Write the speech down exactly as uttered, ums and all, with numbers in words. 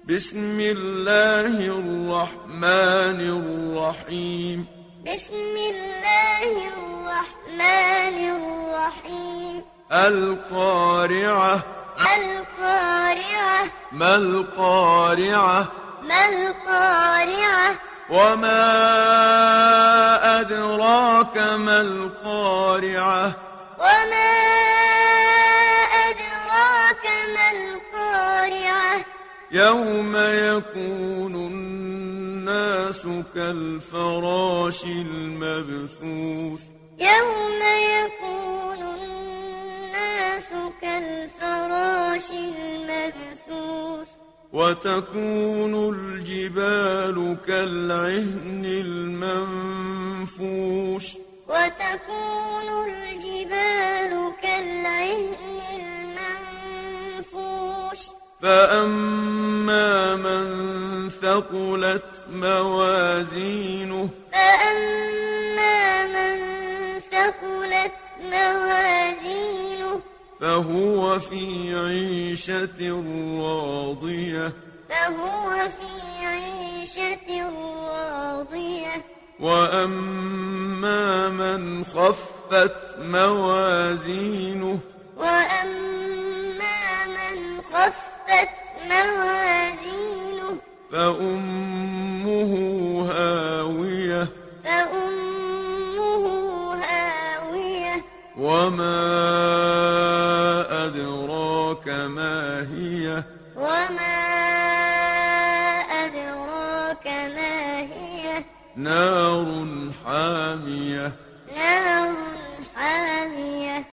بسم الله الرحمن الرحيم بسم الله الرحمن الرحيم القارعة القارعة ما القارعة ما القارعة وما أدراك ما القارعة وما أدراك ما القارعة يوم يكون الناس كالفراش المبثوث يوم يكون الناس كالفراش المبثوث وتكون الجبال كالعهن المنفوش وتكون الجبال كالعهن المنفوش فأما من ثقلت موازينه فأما من ثقلت موازينه فهو في عيشة راضية فهو في عيشة راضية وأما من خفت موازينه وأما